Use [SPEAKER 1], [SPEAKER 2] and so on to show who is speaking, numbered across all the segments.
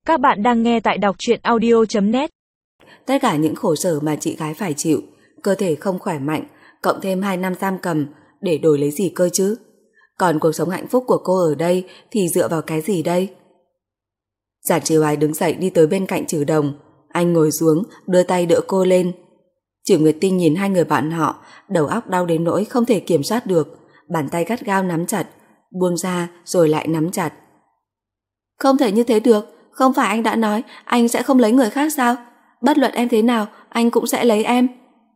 [SPEAKER 1] Các bạn đang nghe tại đọc truyện audio.net.
[SPEAKER 2] Tất cả những khổ sở mà chị gái phải chịu, cơ thể không khỏe mạnh, cộng thêm 2 năm giam cầm, để đổi lấy gì cơ chứ? Còn cuộc sống hạnh phúc của cô ở đây thì dựa vào cái gì đây? Giản Trì Hoài đứng dậy đi tới bên cạnh Trử Đồng. Anh ngồi xuống, đưa tay đỡ cô lên. Trử Nguyệt Tinh nhìn hai người bạn họ, đầu óc đau đến nỗi không thể kiểm soát được, bàn tay gắt gao nắm chặt, buông ra rồi lại nắm chặt. Không thể như thế được, không phải anh đã nói anh sẽ không lấy người khác sao? Bất luận em thế nào, anh cũng sẽ lấy em.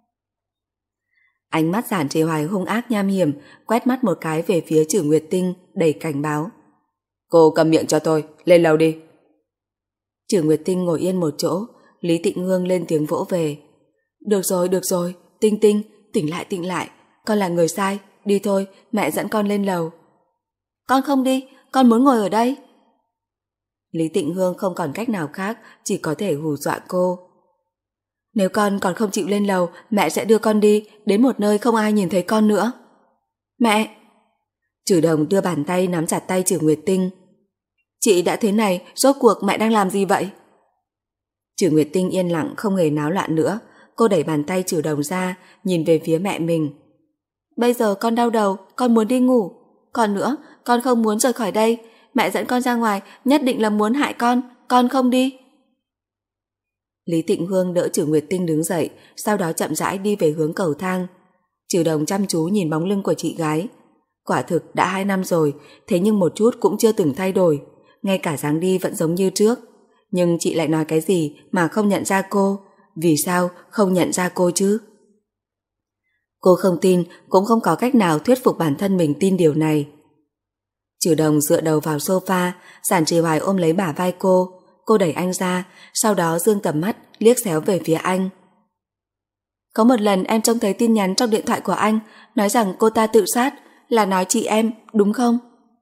[SPEAKER 2] Ánh mắt Giản Trì Hoài hung ác nham hiểm, quét mắt một cái về phía Trử Nguyệt Tinh đầy cảnh báo. Cô cầm miệng cho tôi, lên lầu đi. Trử Nguyệt Tinh ngồi yên một chỗ, Lý Tịnh Hương lên tiếng vỗ về. Được rồi, Tinh Tinh, tỉnh lại, con là người sai, đi thôi, mẹ dẫn con lên lầu. Con không đi, con muốn ngồi ở đây. Lý Tịnh Hương không còn cách nào khác, chỉ có thể hù dọa cô. Nếu con còn không chịu lên lầu, mẹ sẽ đưa con đi, đến một nơi không ai nhìn thấy con nữa. Mẹ! Trử Đồng đưa bàn tay nắm chặt tay Trử Nguyệt Tinh. Chị đã thế này, rốt cuộc mẹ đang làm gì vậy? Trử Nguyệt Tinh yên lặng không hề náo loạn nữa, cô đẩy bàn tay Trử Đồng ra, nhìn về phía mẹ mình. Bây giờ con đau đầu, con muốn đi ngủ. Còn nữa, con không muốn rời khỏi đây. Mẹ dẫn con ra ngoài, nhất định là muốn hại con không đi. Lý Tịnh Hương đỡ Trử Nguyệt Tinh đứng dậy, sau đó chậm rãi đi về hướng cầu thang. Trử Đồng chăm chú nhìn bóng lưng của chị gái. Quả thực đã 2 năm rồi, thế nhưng một chút cũng chưa từng thay đổi, ngay cả dáng đi vẫn giống như trước. Nhưng chị lại nói cái gì mà không nhận ra cô? Vì sao không nhận ra cô chứ? Cô không tin, cũng không có cách nào thuyết phục bản thân mình tin điều này. Trử Đồng dựa đầu vào sofa, Giản Trì Hoài ôm lấy bả vai cô đẩy anh ra, sau đó dương tầm mắt liếc xéo về phía anh. Có một lần em trông thấy tin nhắn trong điện thoại của anh, nói rằng cô ta tự sát, là nói chị em, đúng không?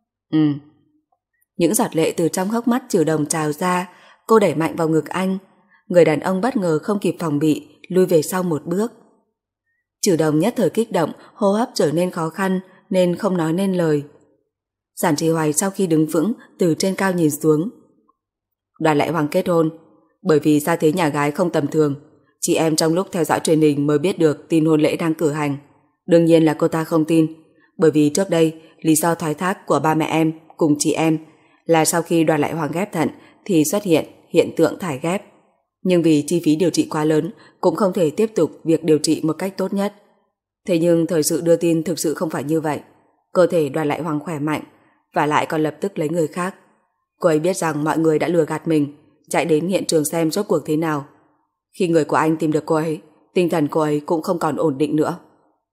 [SPEAKER 2] Những giọt lệ từ trong hốc mắt Trử Đồng trào ra, cô đẩy mạnh vào ngực anh. Người đàn ông bất ngờ không kịp phòng bị, lui về sau một bước. Trử Đồng nhất thời kích động, hô hấp trở nên khó khăn nên không nói nên lời. Giản Trì Hoài sau khi đứng vững từ trên cao nhìn xuống. Đoàn Lại Hoàng kết hôn, bởi vì gia thế nhà gái không tầm thường, chị em trong lúc theo dõi truyền hình mới biết được tin hôn lễ đang cử hành. Đương nhiên là cô ta không tin, bởi vì trước đây lý do thoái thác của ba mẹ em cùng chị em là sau khi Đoàn Lại Hoàng ghép thận thì xuất hiện tượng thải ghép. Nhưng vì chi phí điều trị quá lớn, cũng không thể tiếp tục việc điều trị một cách tốt nhất. Thế nhưng thời sự đưa tin thực sự không phải như vậy. Cơ thể Đoàn Lại Hoàng khỏe mạnh, và lại còn lập tức lấy người khác. Cô ấy biết rằng mọi người đã lừa gạt mình, chạy đến hiện trường xem rốt cuộc thế nào. Khi người của anh tìm được cô ấy, tinh thần cô ấy cũng không còn ổn định nữa.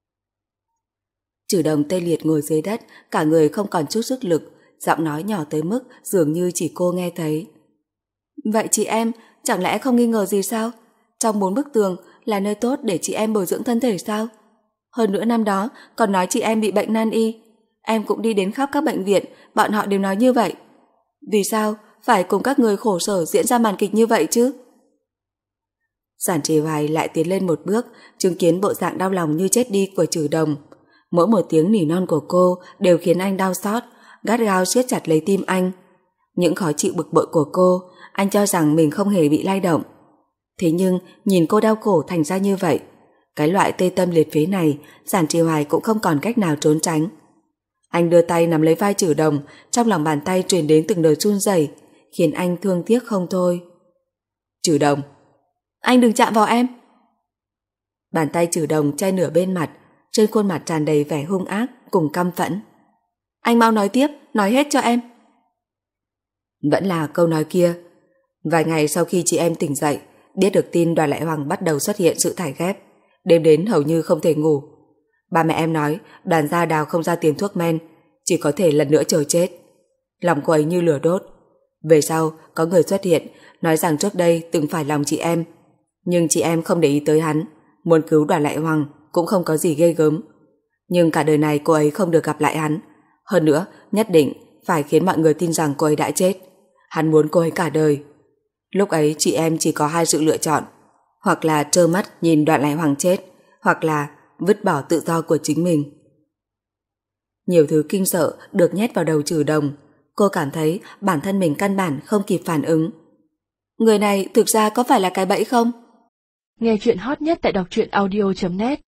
[SPEAKER 2] Trử Đồng tê liệt ngồi dưới đất, cả người không còn chút sức lực, giọng nói nhỏ tới mức dường như chỉ cô nghe thấy. Vậy chị em chẳng lẽ không nghi ngờ gì sao? Trong 4 bức tường là nơi tốt để chị em bồi dưỡng thân thể sao? Hơn nữa năm đó còn nói chị em bị bệnh nan y. Em cũng đi đến khắp các bệnh viện, bọn họ đều nói như vậy. Vì sao phải cùng các người khổ sở diễn ra màn kịch như vậy chứ? Giản Trì Hoài lại tiến lên một bước, chứng kiến bộ dạng đau lòng như chết đi của Trử Đồng. Mỗi một tiếng nỉ non của cô đều khiến anh đau xót, gắt gao siết chặt lấy tim anh. Những khó chịu bực bội của cô, anh cho rằng mình không hề bị lay động. Thế nhưng nhìn cô đau khổ thành ra như vậy, cái loại tê tâm liệt phế này, Giản Trì Hoài cũng không còn cách nào trốn tránh. Anh đưa tay nắm lấy vai Trử Đồng, trong lòng bàn tay truyền đến từng đợt run rẩy, khiến anh thương tiếc không thôi. Trử Đồng, anh đừng chạm vào em. Bàn tay Trử Đồng che nửa bên mặt, trên khuôn mặt tràn đầy vẻ hung ác cùng căm phẫn. Anh mau nói tiếp, nói hết cho em. Vẫn là câu nói kia. Vài ngày sau khi chị em tỉnh dậy, biết được tin Đoàn Lại Hoàng bắt đầu xuất hiện sự thải ghép, đêm đến hầu như không thể ngủ. Ba mẹ em nói Đoàn gia đào không ra tiền thuốc men, chỉ có thể lần nữa chờ chết. Lòng cô ấy như lửa đốt. Về sau có người xuất hiện, nói rằng trước đây từng phải lòng chị em, nhưng chị em không để ý tới hắn, muốn cứu Đoàn Lại Hoàng cũng không có gì ghê gớm. Nhưng cả đời này cô ấy không được gặp lại hắn. Hơn nữa, nhất định phải khiến mọi người tin rằng cô ấy đã chết. Hắn muốn cô ấy cả đời. Lúc ấy chị em chỉ có 2 sự lựa chọn, hoặc là trơ mắt nhìn Đoàn Lại Hoàng chết, hoặc là vứt bỏ tự do của chính mình. Nhiều thứ kinh sợ được nhét vào đầu Trử Đồng. Cô cảm thấy bản thân mình căn bản không kịp phản ứng. Người này thực ra có phải là cái bẫy không?
[SPEAKER 1] Nghe chuyện hot nhất tại đọc truyện audio.net